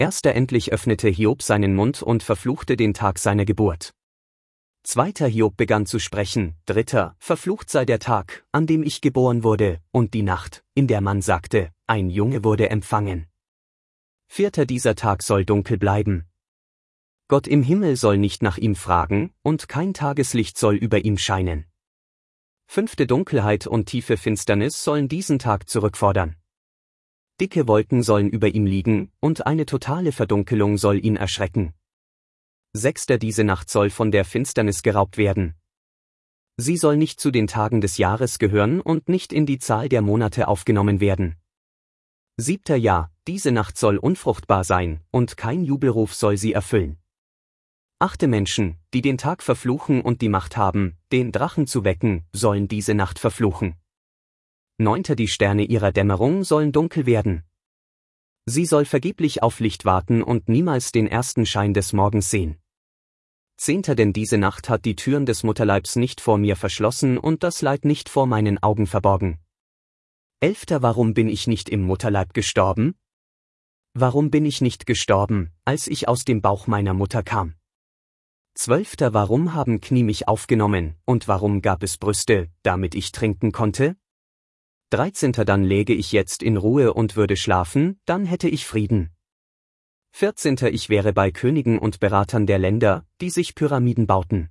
Erster endlich öffnete Hiob seinen Mund und verfluchte den Tag seiner Geburt. Zweiter Hiob begann zu sprechen, Dritter, verflucht sei der Tag, an dem ich geboren wurde, und die Nacht, in der man sagte, ein Junge wurde empfangen. Vierter, dieser Tag soll dunkel bleiben. Gott im Himmel soll nicht nach ihm fragen, und kein Tageslicht soll über ihm scheinen. Fünfte, Dunkelheit und tiefe Finsternis sollen diesen Tag zurückfordern. Dicke Wolken sollen über ihm liegen, und eine totale Verdunkelung soll ihn erschrecken. Sechster, diese Nacht soll von der Finsternis geraubt werden. Sie soll nicht zu den Tagen des Jahres gehören und nicht in die Zahl der Monate aufgenommen werden. Siebter, ja, diese Nacht soll unfruchtbar sein, und kein Jubelruf soll sie erfüllen. Achte, Menschen, die den Tag verfluchen und die Macht haben, den Drachen zu wecken, sollen diese Nacht verfluchen. Neunter, die Sterne ihrer Dämmerung sollen dunkel werden. Sie soll vergeblich auf Licht warten und niemals den ersten Schein des Morgens sehen. Zehnter, denn diese Nacht hat die Türen des Mutterleibs nicht vor mir verschlossen und das Leid nicht vor meinen Augen verborgen. Elfter, warum bin ich nicht im Mutterleib gestorben? Warum bin ich nicht gestorben, als ich aus dem Bauch meiner Mutter kam? Zwölfter, warum haben Knie mich aufgenommen, und warum gab es Brüste, damit ich trinken konnte? 13. Dann läge ich jetzt in Ruhe und würde schlafen, dann hätte ich Frieden. 14. Ich wäre bei Königen und Beratern der Länder, die sich Pyramiden bauten.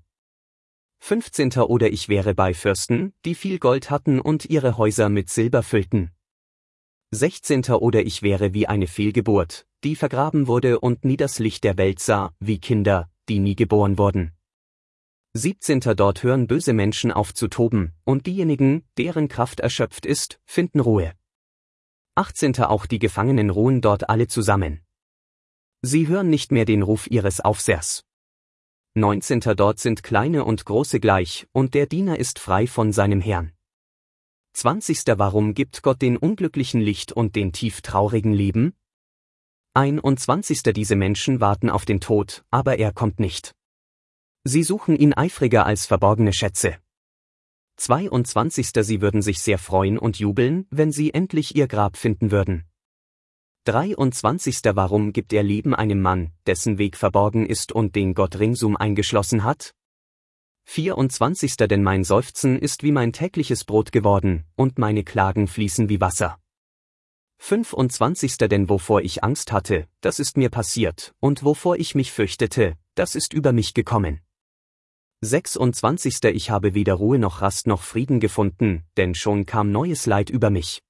15. Oder ich wäre bei Fürsten, die viel Gold hatten und ihre Häuser mit Silber füllten. 16. Oder ich wäre wie eine Fehlgeburt, die vergraben wurde und nie das Licht der Welt sah, wie Kinder, die nie geboren wurden. 17. Dort hören böse Menschen auf zu toben, und diejenigen, deren Kraft erschöpft ist, finden Ruhe. 18. Auch die Gefangenen ruhen dort alle zusammen. Sie hören nicht mehr den Ruf ihres Aufsehers. 19. Dort sind Kleine und Große gleich, und der Diener ist frei von seinem Herrn. 20. Warum gibt Gott den Unglücklichen Licht und den tieftraurigen Leben? 21. Diese Menschen warten auf den Tod, aber er kommt nicht. Sie suchen ihn eifriger als verborgene Schätze. 22. Sie würden sich sehr freuen und jubeln, wenn sie endlich ihr Grab finden würden. 23. Warum gibt er Leben einem Mann, dessen Weg verborgen ist und den Gott ringsum eingeschlossen hat? 24. Denn mein Seufzen ist wie mein tägliches Brot geworden, und meine Klagen fließen wie Wasser. 25. Denn wovor ich Angst hatte, das ist mir passiert, und wovor ich mich fürchtete, das ist über mich gekommen. 26. Ich habe weder Ruhe noch Rast noch Frieden gefunden, denn schon kam neues Leid über mich.